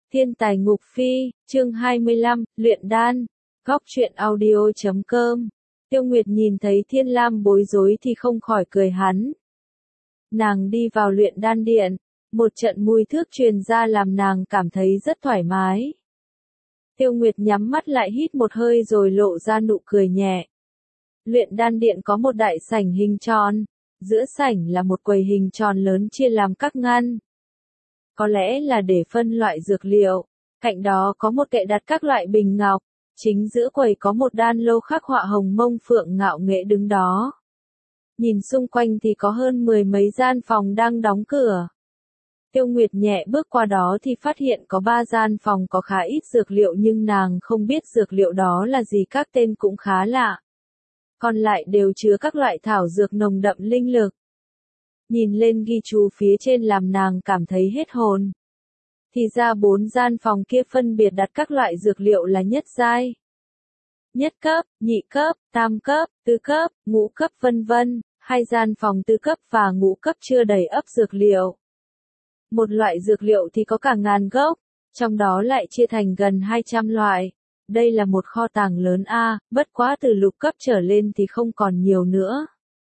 Thiên tài ngục phi, chương 25, luyện đan. Góc truyện audio.com. Tiêu Nguyệt nhìn thấy Thiên Lam bối rối thì không khỏi cười hắn. Nàng đi vào luyện đan điện, một trận mùi thước truyền ra làm nàng cảm thấy rất thoải mái. Tiêu Nguyệt nhắm mắt lại hít một hơi rồi lộ ra nụ cười nhẹ. Luyện đan điện có một đại sảnh hình tròn, giữa sảnh là một quầy hình tròn lớn chia làm các ngăn. Có lẽ là để phân loại dược liệu, cạnh đó có một kệ đặt các loại bình ngọc, chính giữa quầy có một đan lô khắc họa hồng mông phượng ngạo nghệ đứng đó. Nhìn xung quanh thì có hơn 10 mấy gian phòng đang đóng cửa. Tiêu Nguyệt nhẹ bước qua đó thì phát hiện có 3 gian phòng có khá ít dược liệu nhưng nàng không biết dược liệu đó là gì, các tên cũng khá lạ. Còn lại đều chứa các loại thảo dược nồng đậm linh lực. Nhìn lên ghi chú phía trên làm nàng cảm thấy hết hồn. Thì ra 4 gian phòng kia phân biệt đặt các loại dược liệu là nhất giai, nhất cấp, nhị cấp, tam cấp, tứ cấp, ngũ cấp vân vân. 2 gian phòng tứ cấp và ngũ cấp chưa đầy ắp dược liệu. Một loại dược liệu thì có cả ngàn gốc, trong đó lại chia thành gần 200 loại. Đây là một kho tàng lớn bất quá từ lục cấp trở lên thì không còn nhiều nữa.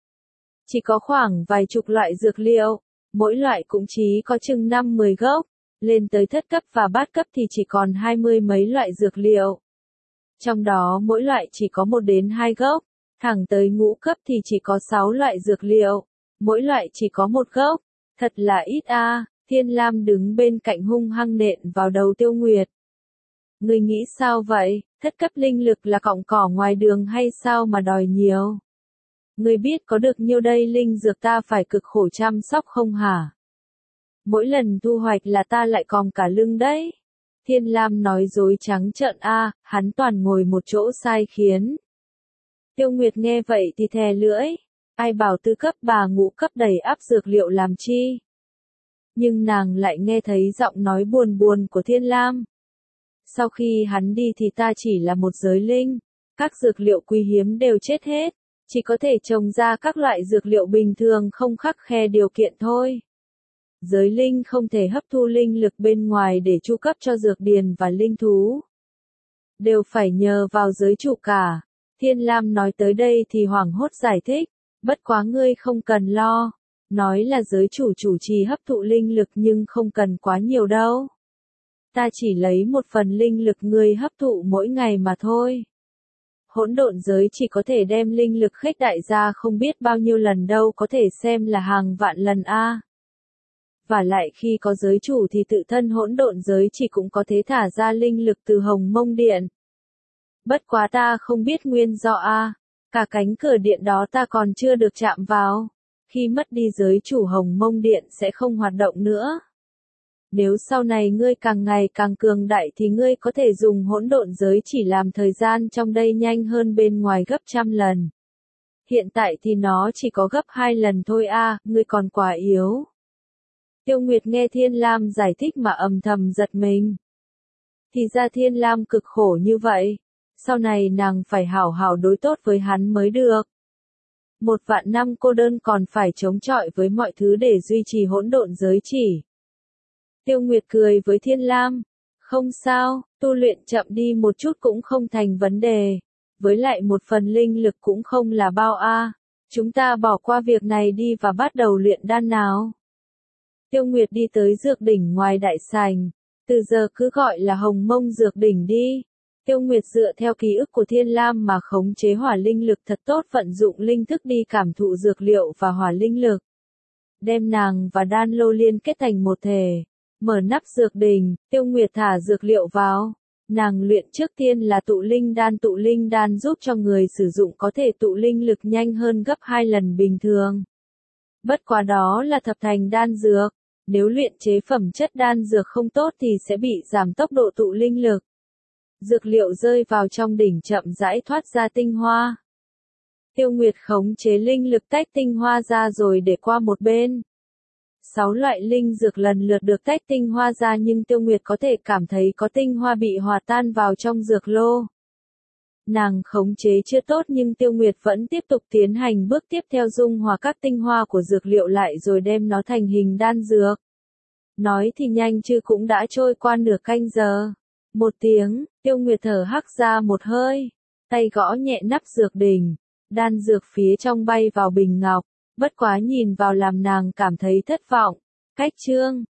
Chỉ có khoảng vài chục loại dược liệu, mỗi loại cũng chỉ có chừng 5-10 gốc, lên tới thất cấp và bát cấp thì chỉ còn 20 mấy loại dược liệu. Trong đó mỗi loại chỉ có 1 đến 2 gốc, thẳng tới ngũ cấp thì chỉ có 6 loại dược liệu, mỗi loại chỉ có 1 gốc, thật là ít Thiên Lam đứng bên cạnh hung hăng nện vào đầu Tiêu Nguyệt. Ngươi nghĩ sao vậy, thất cấp linh lực là cọng cỏ ngoài đường hay sao mà đòi nhiều? Ngươi biết có được nhiêu đây linh dược ta phải cực khổ chăm sóc không hả? Mỗi lần thu hoạch là ta lại còm cả lưng đấy. Thiên Lam nói dối trắng trợn hắn toàn ngồi một chỗ sai khiến. Tiêu Nguyệt nghe vậy thì thè lưỡi, ai bảo tứ cấp bà ngũ cấp đầy ắp dược liệu làm chi? Nhưng nàng lại nghe thấy giọng nói buồn buồn của Thiên Lam. Sau khi hắn đi thì ta chỉ là một giới linh, các dược liệu quý hiếm đều chết hết, chỉ có thể trồng ra các loại dược liệu bình thường không khắt khe điều kiện thôi. Giới linh không thể hấp thu linh lực bên ngoài để chu cấp cho dược điền và linh thú. Đều phải nhờ vào giới chủ cả. Thiên Lam nói tới đây thì hoảng hốt giải thích, bất quá ngươi không cần lo, nói là giới chủ chủ trì hấp thụ linh lực nhưng không cần quá nhiều đâu. Ta chỉ lấy 1 phần linh lực ngươi hấp thụ mỗi ngày mà thôi. Hỗn độn giới chỉ có thể đem linh lực khuếch đại ra không biết bao nhiêu lần đâu, có thể xem là hàng vạn lần Và lại khi có giới chủ thì tự thân hỗn độn giới chỉ cũng có thể thả ra linh lực từ hồng mông điện. Bất quá ta không biết nguyên do cả cánh cửa điện đó ta còn chưa được chạm vào. Khi mất đi giới chủ hồng mông điện sẽ không hoạt động nữa. Nếu sau này ngươi càng ngày càng cường đại thì ngươi có thể dùng hỗn độn giới chỉ làm thời gian trong đây nhanh hơn bên ngoài gấp trăm lần. Hiện tại thì nó chỉ có gấp 2 lần thôi ngươi còn quá yếu. Tiêu Nguyệt nghe Thiên Lam giải thích mà âm thầm giật mình. Thì ra Thiên Lam cực khổ như vậy, sau này nàng phải hảo hảo đối tốt với hắn mới được. 1 vạn năm cô đơn còn phải chống chọi với mọi thứ để duy trì hỗn độn giới chỉ. Tiêu Nguyệt cười với Thiên Lam, không sao, tu luyện chậm đi một chút cũng không thành vấn đề, với lại 1 phần linh lực cũng không là bao chúng ta bỏ qua việc này đi và bắt đầu luyện đan nào. Tiêu Nguyệt đi tới dược đỉnh ngoài đại sảnh, từ giờ cứ gọi là Hồng Mông dược đỉnh đi. Tiêu Nguyệt dựa theo ký ức của Thiên Lam mà khống chế hỏa linh lực thật tốt, vận dụng linh thức đi cảm thụ dược liệu và hỏa linh lực. Đem nàng và đan lô liên kết thành một thể. Mở nắp dược đỉnh, Tiêu Nguyệt thả dược liệu vào. Nàng luyện trước tiên là tụ linh đan giúp cho người sử dụng có thể tụ linh lực nhanh hơn gấp 2 lần bình thường. Bất quá đó là thập thành đan dược, nếu luyện chế phẩm chất đan dược không tốt thì sẽ bị giảm tốc độ tụ linh lực. Dược liệu rơi vào trong đỉnh chậm rãi thoát ra tinh hoa. Tiêu Nguyệt khống chế linh lực tách tinh hoa ra rồi để qua một bên. 6 loại linh dược lần lượt được tách tinh hoa ra nhưng Tiêu Nguyệt có thể cảm thấy có tinh hoa bị hòa tan vào trong dược lô. Nàng khống chế chưa tốt nhưng Tiêu Nguyệt vẫn tiếp tục tiến hành bước tiếp theo dung hòa các tinh hoa của dược liệu lại rồi đem nó thành hình đan dược. Nói thì nhanh chứ cũng đã trôi qua nửa canh giờ. Một tiếng, Tiêu Nguyệt thở hắt ra một hơi, tay gõ nhẹ nắp dược đỉnh, đan dược phía trong bay vào bình ngọc, bất quá nhìn vào làm nàng cảm thấy thất vọng. Cách chương